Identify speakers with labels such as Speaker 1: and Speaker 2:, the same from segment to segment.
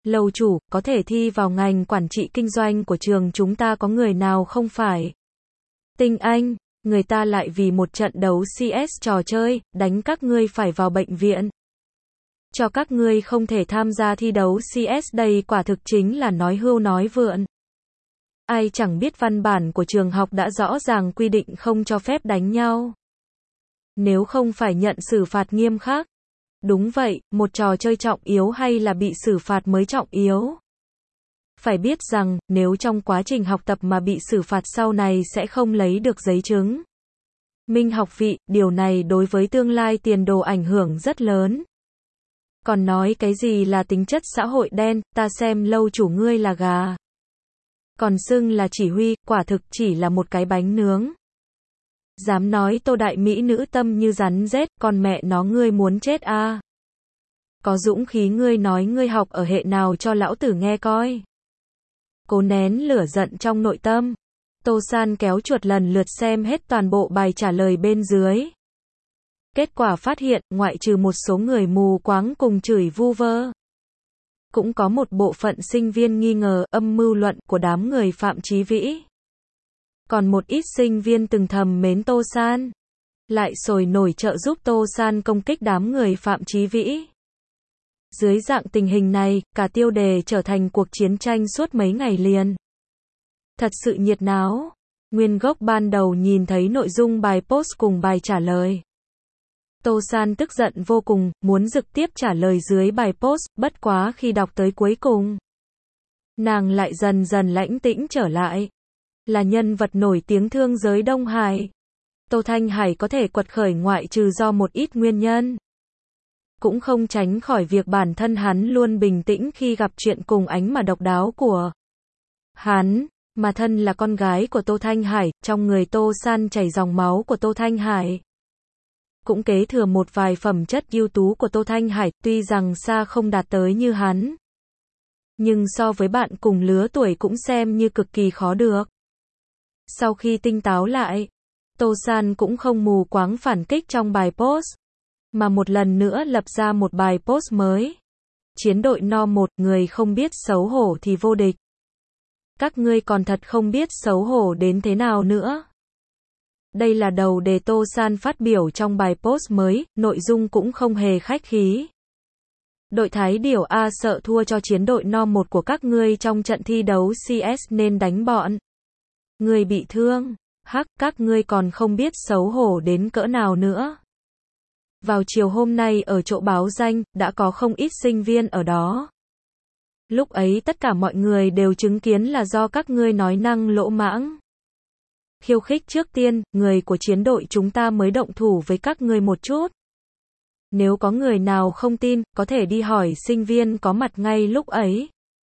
Speaker 1: Lầu chủ, có thể thi vào ngành quản trị kinh doanh của trường chúng ta có người nào không phải tinh anh, người ta lại vì một trận đấu CS trò chơi, đánh các ngươi phải vào bệnh viện. Cho các ngươi không thể tham gia thi đấu CS đây quả thực chính là nói hưu nói vượn. Ai chẳng biết văn bản của trường học đã rõ ràng quy định không cho phép đánh nhau. Nếu không phải nhận xử phạt nghiêm khắc. Đúng vậy, một trò chơi trọng yếu hay là bị xử phạt mới trọng yếu. Phải biết rằng, nếu trong quá trình học tập mà bị xử phạt sau này sẽ không lấy được giấy chứng minh học vị, điều này đối với tương lai tiền đồ ảnh hưởng rất lớn. Còn nói cái gì là tính chất xã hội đen, ta xem lâu chủ ngươi là gà. Còn xưng là chỉ huy, quả thực chỉ là một cái bánh nướng. Dám nói Tô đại mỹ nữ tâm như rắn rết, còn mẹ nó ngươi muốn chết à. Có dũng khí ngươi nói ngươi học ở hệ nào cho lão tử nghe coi. Cố nén lửa giận trong nội tâm. Tô San kéo chuột lần lượt xem hết toàn bộ bài trả lời bên dưới. Kết quả phát hiện, ngoại trừ một số người mù quáng cùng chửi vu vơ. Cũng có một bộ phận sinh viên nghi ngờ âm mưu luận của đám người Phạm Chí Vĩ. Còn một ít sinh viên từng thầm mến Tô San. Lại sôi nổi trợ giúp Tô San công kích đám người Phạm Chí Vĩ. Dưới dạng tình hình này, cả tiêu đề trở thành cuộc chiến tranh suốt mấy ngày liền. Thật sự nhiệt náo. Nguyên gốc ban đầu nhìn thấy nội dung bài post cùng bài trả lời. Tô San tức giận vô cùng, muốn trực tiếp trả lời dưới bài post, bất quá khi đọc tới cuối cùng. Nàng lại dần dần lãnh tĩnh trở lại. Là nhân vật nổi tiếng thương giới Đông Hải. Tô Thanh Hải có thể quật khởi ngoại trừ do một ít nguyên nhân. Cũng không tránh khỏi việc bản thân hắn luôn bình tĩnh khi gặp chuyện cùng ánh mà độc đáo của hắn, mà thân là con gái của Tô Thanh Hải, trong người Tô San chảy dòng máu của Tô Thanh Hải. Cũng kế thừa một vài phẩm chất ưu tú của Tô Thanh Hải, tuy rằng xa không đạt tới như hắn. Nhưng so với bạn cùng lứa tuổi cũng xem như cực kỳ khó được. Sau khi tinh táo lại, Tô San cũng không mù quáng phản kích trong bài post, mà một lần nữa lập ra một bài post mới. Chiến đội No 1, người không biết xấu hổ thì vô địch. Các ngươi còn thật không biết xấu hổ đến thế nào nữa. Đây là đầu đề Tô San phát biểu trong bài post mới, nội dung cũng không hề khách khí. Đội Thái Điểu A sợ thua cho chiến đội No 1 của các ngươi trong trận thi đấu CS nên đánh bọn người bị thương. Hắc, các ngươi còn không biết xấu hổ đến cỡ nào nữa. Vào chiều hôm nay ở chỗ báo danh, đã có không ít sinh viên ở đó. Lúc ấy tất cả mọi người đều chứng kiến là do các ngươi nói năng lỗ mãng. Khiêu khích trước tiên, người của chiến đội chúng ta mới động thủ với các ngươi một chút. Nếu có người nào không tin, có thể đi hỏi sinh viên có mặt ngay lúc ấy.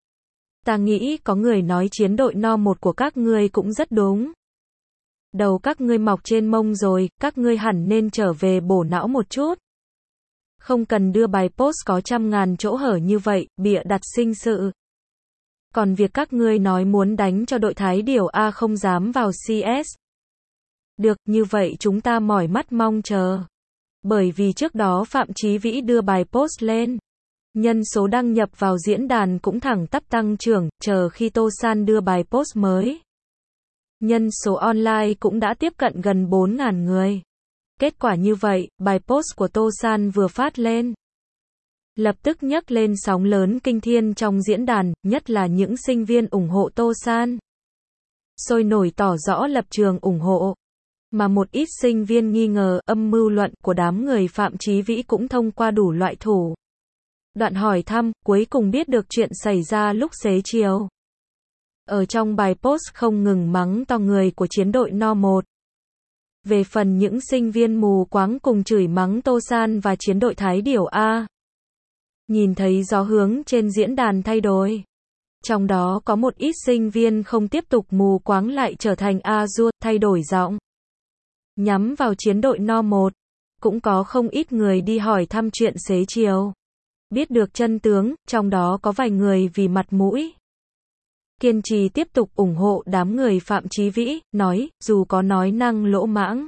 Speaker 1: Ta nghĩ có người nói chiến đội No 1 của các ngươi cũng rất đúng. Đầu các ngươi mọc trên mông rồi, các ngươi hẳn nên trở về bổ não một chút. Không cần đưa bài post có trăm ngàn chỗ hở như vậy, bịa đặt sinh sự. Còn việc các ngươi nói muốn đánh cho đội Thái Điểu A không dám vào CS. Được, như vậy chúng ta mỏi mắt mong chờ. Bởi vì trước đó Phạm Chí Vĩ đưa bài post lên. Nhân số đăng nhập vào diễn đàn cũng thẳng tắp tăng trưởng, chờ khi Tô San đưa bài post mới. Nhân số online cũng đã tiếp cận gần 4.000 người. Kết quả như vậy, bài post của Tô San vừa phát lên. Lập tức nhấc lên sóng lớn kinh thiên trong diễn đàn, nhất là những sinh viên ủng hộ Tô San. Sôi nổi tỏ rõ lập trường ủng hộ. Mà một ít sinh viên nghi ngờ âm mưu luận của đám người Phạm Chí Vĩ cũng thông qua đủ loại thủ đoạn hỏi thăm, cuối cùng biết được chuyện xảy ra lúc xế chiều. Ở trong bài post không ngừng mắng to người của chiến đội No 1. Về phần những sinh viên mù quáng cùng chửi mắng Tô San và chiến đội Thái Điểu A. Nhìn thấy gió hướng trên diễn đàn thay đổi. Trong đó có một ít sinh viên không tiếp tục mù quáng lại trở thành A-dua, thay đổi giọng. Nhắm vào chiến đội No 1. Cũng có không ít người đi hỏi thăm chuyện xế chiều. Biết được chân tướng, trong đó có vài người vì mặt mũi. Kiên trì tiếp tục ủng hộ đám người Phạm Chí Vĩ, nói, dù có nói năng lỗ mãng.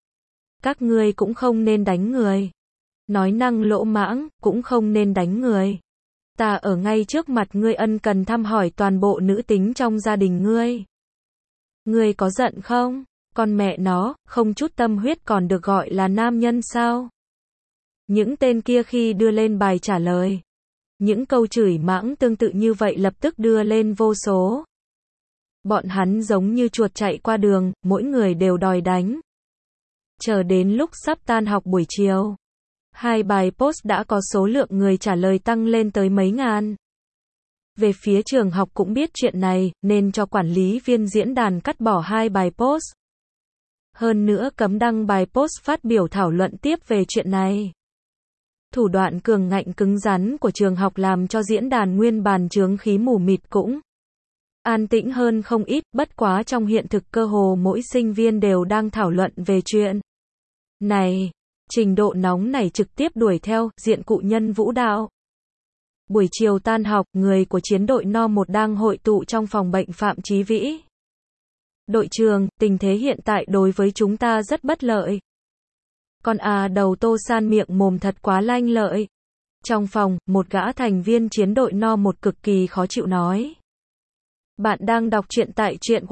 Speaker 1: Các ngươi cũng không nên đánh người. Nói năng lỗ mãng, cũng không nên đánh người. Ta ở ngay trước mặt ngươi ân cần thăm hỏi toàn bộ nữ tính trong gia đình ngươi. Ngươi có giận không? Con mẹ nó, không chút tâm huyết còn được gọi là nam nhân sao? Những tên kia khi đưa lên bài trả lời, những câu chửi mắng tương tự như vậy lập tức đưa lên vô số. Bọn hắn giống như chuột chạy qua đường, mỗi người đều đòi đánh. Chờ đến lúc sắp tan học buổi chiều, 2 bài post đã có số lượng người trả lời tăng lên tới mấy ngàn. Về phía trường học cũng biết chuyện này, nên cho quản lý viên diễn đàn cắt bỏ 2 bài post. Hơn nữa cấm đăng bài post phát biểu thảo luận tiếp về chuyện này. Thủ đoạn cường ngạnh cứng rắn của trường học làm cho diễn đàn nguyên bản chướng khí mù mịt cũng an tĩnh hơn không ít, bất quá trong hiện thực cơ hồ mỗi sinh viên đều đang thảo luận về chuyện này. Trình độ nóng này trực tiếp đuổi theo, diện cụ nhân vũ đạo. Buổi chiều tan học, người của chiến đội No 1 đang hội tụ trong phòng bệnh Phạm Chí Vĩ. Đội trưởng, tình thế hiện tại đối với chúng ta rất bất lợi. Con đầu Tô San miệng mồm thật quá lanh lợi. Trong phòng, một gã thành viên chiến đội No 1 cực kỳ khó chịu nói. Bạn đang đọc truyện tại truyện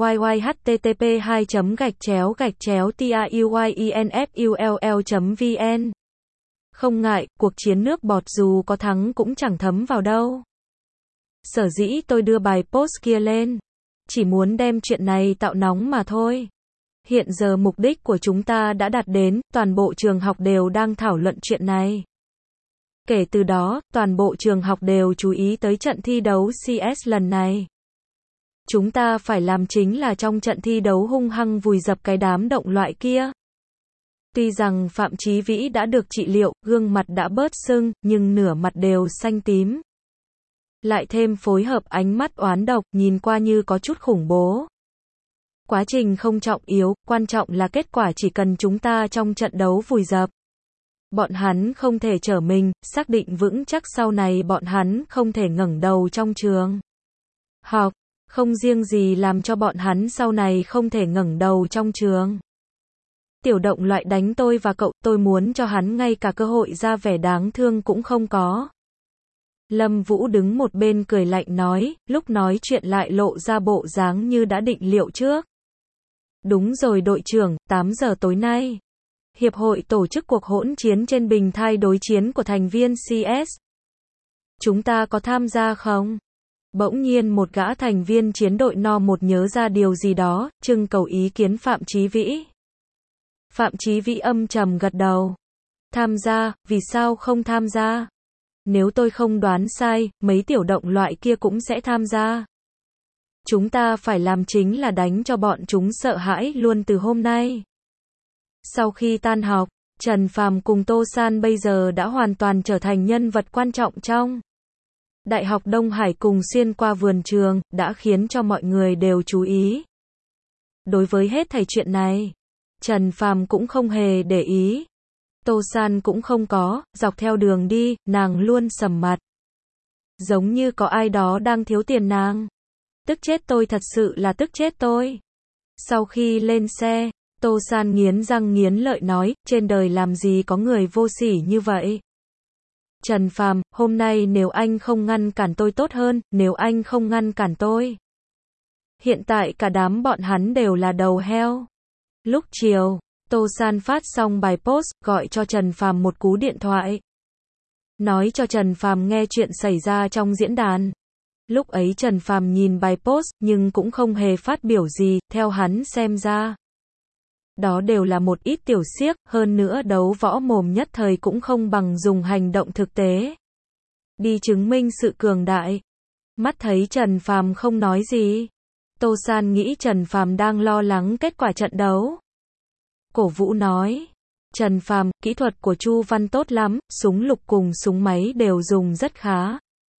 Speaker 1: http://tauynfull.vn. Không ngại, cuộc chiến nước bọt dù có thắng cũng chẳng thấm vào đâu. Sở dĩ tôi đưa bài post kia lên, chỉ muốn đem chuyện này tạo nóng mà thôi. Hiện giờ mục đích của chúng ta đã đạt đến, toàn bộ trường học đều đang thảo luận chuyện này. Kể từ đó, toàn bộ trường học đều chú ý tới trận thi đấu CS lần này. Chúng ta phải làm chính là trong trận thi đấu hung hăng vùi dập cái đám động loại kia. Tuy rằng Phạm Chí Vĩ đã được trị liệu, gương mặt đã bớt sưng, nhưng nửa mặt đều xanh tím. Lại thêm phối hợp ánh mắt oán độc, nhìn qua như có chút khủng bố. Quá trình không trọng yếu, quan trọng là kết quả chỉ cần chúng ta trong trận đấu vùi dập. Bọn hắn không thể trở mình, xác định vững chắc sau này bọn hắn không thể ngẩng đầu trong trường học. Không riêng gì làm cho bọn hắn sau này không thể ngẩng đầu trong trường. Tiểu động loại đánh tôi và cậu, tôi muốn cho hắn ngay cả cơ hội ra vẻ đáng thương cũng không có. Lâm Vũ đứng một bên cười lạnh nói, lúc nói chuyện lại lộ ra bộ dáng như đã định liệu trước. Đúng rồi đội trưởng, 8 giờ tối nay. Hiệp hội tổ chức cuộc hỗn chiến trên bình thai đối chiến của thành viên CS. Chúng ta có tham gia không? Bỗng nhiên một gã thành viên chiến đội No 1 nhớ ra điều gì đó, trưng cầu ý kiến Phạm Chí Vĩ. Phạm Chí Vĩ âm trầm gật đầu. Tham gia, vì sao không tham gia? Nếu tôi không đoán sai, mấy tiểu động loại kia cũng sẽ tham gia. Chúng ta phải làm chính là đánh cho bọn chúng sợ hãi luôn từ hôm nay. Sau khi tan học, Trần Phàm cùng Tô San bây giờ đã hoàn toàn trở thành nhân vật quan trọng trong Đại học Đông Hải cùng xuyên qua vườn trường, đã khiến cho mọi người đều chú ý. Đối với hết thảy chuyện này, Trần Phàm cũng không hề để ý. Tô San cũng không có, dọc theo đường đi, nàng luôn sầm mặt. Giống như có ai đó đang thiếu tiền nàng. Tức chết tôi, thật sự là tức chết tôi. Sau khi lên xe, Tô San nghiến răng nghiến lợi nói, trên đời làm gì có người vô sỉ như vậy. Trần Phàm, hôm nay nếu anh không ngăn cản tôi tốt hơn, nếu anh không ngăn cản tôi. Hiện tại cả đám bọn hắn đều là đầu heo. Lúc chiều, Tô San phát xong bài post, gọi cho Trần Phàm một cú điện thoại. Nói cho Trần Phàm nghe chuyện xảy ra trong diễn đàn. Lúc ấy Trần Phàm nhìn bài post, nhưng cũng không hề phát biểu gì, theo hắn xem ra. Đó đều là một ít tiểu xiếc, hơn nữa đấu võ mồm nhất thời cũng không bằng dùng hành động thực tế đi chứng minh sự cường đại. Mắt thấy Trần Phàm không nói gì, Tô San nghĩ Trần Phàm đang lo lắng kết quả trận đấu. Cổ Vũ nói, Trần Phàm, kỹ thuật của Chu Văn tốt lắm, súng lục cùng súng máy đều dùng rất khá.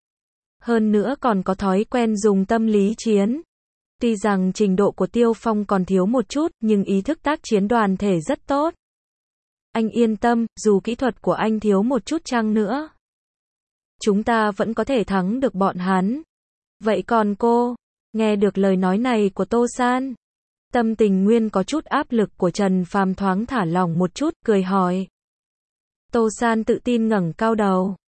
Speaker 1: Hơn nữa còn có thói quen dùng tâm lý chiến. Tuy rằng trình độ của Tiêu Phong còn thiếu một chút, nhưng ý thức tác chiến đoàn thể rất tốt. Anh yên tâm, dù kỹ thuật của anh thiếu một chút chăng nữa, chúng ta vẫn có thể thắng được bọn hắn. Vậy còn cô? Nghe được lời nói này của Tô San, tâm tình nguyên có chút áp lực của Trần Phàm thoáng thả lỏng một chút, cười hỏi. Tô San tự tin ngẩng cao đầu.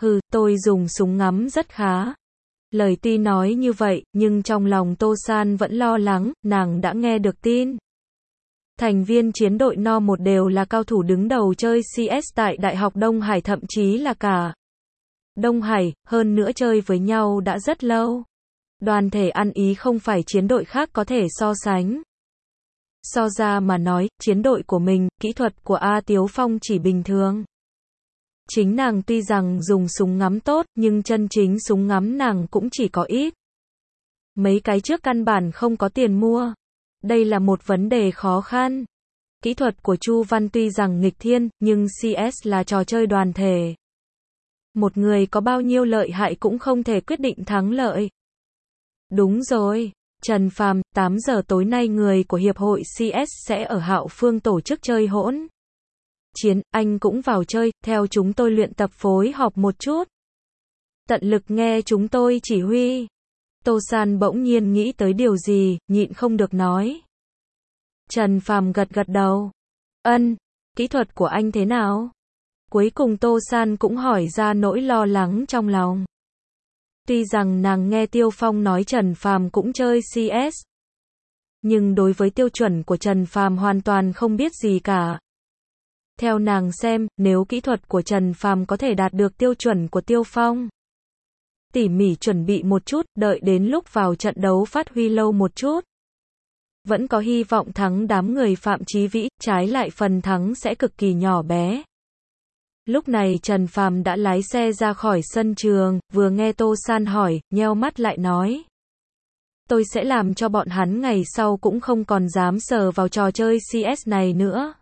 Speaker 1: Tôi dùng súng ngắm rất khá. Lời tuy nói như vậy, nhưng trong lòng Tô San vẫn lo lắng, nàng đã nghe được tin. Thành viên chiến đội No 1 đều là cao thủ đứng đầu chơi CS tại Đại học Đông Hải, thậm chí là cả Đông Hải, hơn nữa chơi với nhau đã rất lâu. Đoàn thể ăn ý không phải chiến đội khác có thể so sánh. So ra mà nói, chiến đội của mình, kỹ thuật của A Tiếu Phong chỉ bình thường. Chính nàng tuy rằng dùng súng ngắm tốt, nhưng chân chính súng ngắm nàng cũng chỉ có ít. Mấy cái trước căn bản không có tiền mua. Đây là một vấn đề khó khăn. Kỹ thuật của Chu Văn tuy rằng nghịch thiên, nhưng CS là trò chơi đoàn thể. Một người có bao nhiêu lợi hại cũng không thể quyết định thắng lợi. Đúng rồi, Trần Phàm, 8 giờ tối nay người của Hiệp hội CS sẽ ở Hạo Phương tổ chức chơi hỗn chiến, anh cũng vào chơi, theo chúng tôi luyện tập phối hợp một chút. Tận lực nghe chúng tôi chỉ huy. Tô San bỗng nhiên nghĩ tới điều gì, nhịn không được nói. Trần Phàm gật gật đầu. Kỹ thuật của anh thế nào? Cuối cùng Tô San cũng hỏi ra nỗi lo lắng trong lòng. Tuy rằng nàng nghe Tiêu Phong nói Trần Phàm cũng chơi CS, nhưng đối với tiêu chuẩn của Trần Phàm hoàn toàn không biết gì cả. Theo nàng xem, nếu kỹ thuật của Trần Phàm có thể đạt được tiêu chuẩn của Tiêu Phong, tỉ mỉ chuẩn bị một chút, đợi đến lúc vào trận đấu phát huy lâu một chút, vẫn có hy vọng thắng đám người Phạm Chí Vĩ, trái lại phần thắng sẽ cực kỳ nhỏ bé. Lúc này Trần Phàm đã lái xe ra khỏi sân trường, vừa nghe Tô San hỏi, nheo mắt lại nói. Tôi sẽ làm cho bọn hắn ngày sau cũng không còn dám sờ vào trò chơi CS này nữa.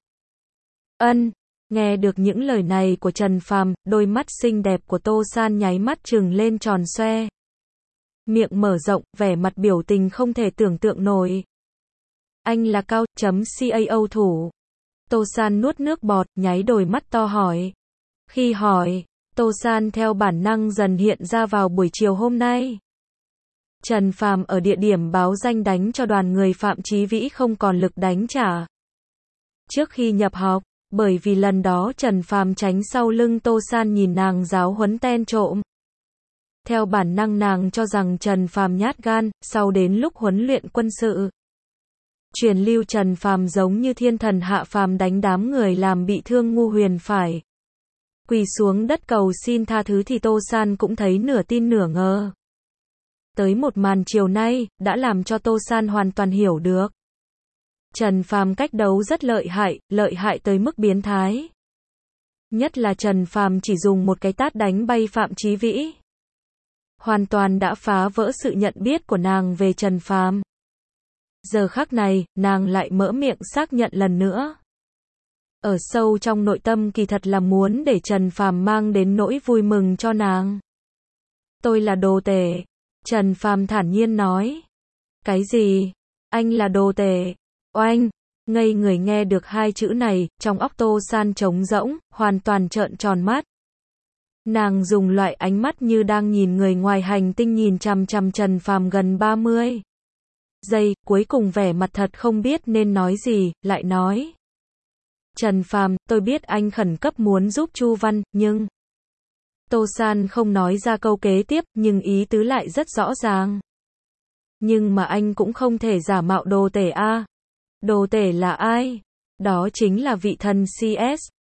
Speaker 1: Nghe được những lời này của Trần Phàm, đôi mắt xinh đẹp của Tô San nháy mắt trừng lên tròn xoe. Miệng mở rộng, vẻ mặt biểu tình không thể tưởng tượng nổi. Anh là cao.cao thủ. Tô San nuốt nước bọt, nháy đôi mắt to hỏi. Khi hỏi, Tô San theo bản năng dần hiện ra vào buổi chiều hôm nay. Trần Phàm ở địa điểm báo danh đánh cho đoàn người Phạm Chí Vĩ không còn lực đánh trả. Trước khi nhập học, bởi vì lần đó Trần Phàm tránh sau lưng Tô San nhìn nàng giáo huấn ten trộm. Theo bản năng nàng cho rằng Trần Phàm nhát gan, sau đến lúc huấn luyện quân sự, truyền lưu Trần Phàm giống như thiên thần hạ phàm đánh đám người làm bị thương Ngu Huyền phải quỳ xuống đất cầu xin tha thứ, thì Tô San cũng thấy nửa tin nửa ngờ. Tới một màn chiều nay, đã làm cho Tô San hoàn toàn hiểu được. Trần Phàm cách đấu rất lợi hại tới mức biến thái. Nhất là Trần Phàm chỉ dùng một cái tát đánh bay Phạm Chí Vĩ. Hoàn toàn đã phá vỡ sự nhận biết của nàng về Trần Phàm. Giờ khắc này, nàng lại mở miệng xác nhận lần nữa. Ở sâu trong nội tâm kỳ thật là muốn để Trần Phàm mang đến nỗi vui mừng cho nàng. Tôi là đồ tể. Trần Phàm thản nhiên nói. Cái gì? Anh là đồ tể? Oanh! Ngây người nghe được hai chữ này, trong óc Tô San trống rỗng, hoàn toàn trợn tròn mắt. Nàng dùng loại ánh mắt như đang nhìn người ngoài hành tinh nhìn chằm chằm Trần Phàm gần 30 giây, cuối cùng vẻ mặt thật không biết nên nói gì, lại nói. Trần Phàm, tôi biết anh khẩn cấp muốn giúp Chu Văn, nhưng... Tô San không nói ra câu kế tiếp, nhưng ý tứ lại rất rõ ràng. Nhưng mà anh cũng không thể giả mạo đồ tể a. Đồ tể là ai? Đó chính là vị thần CS.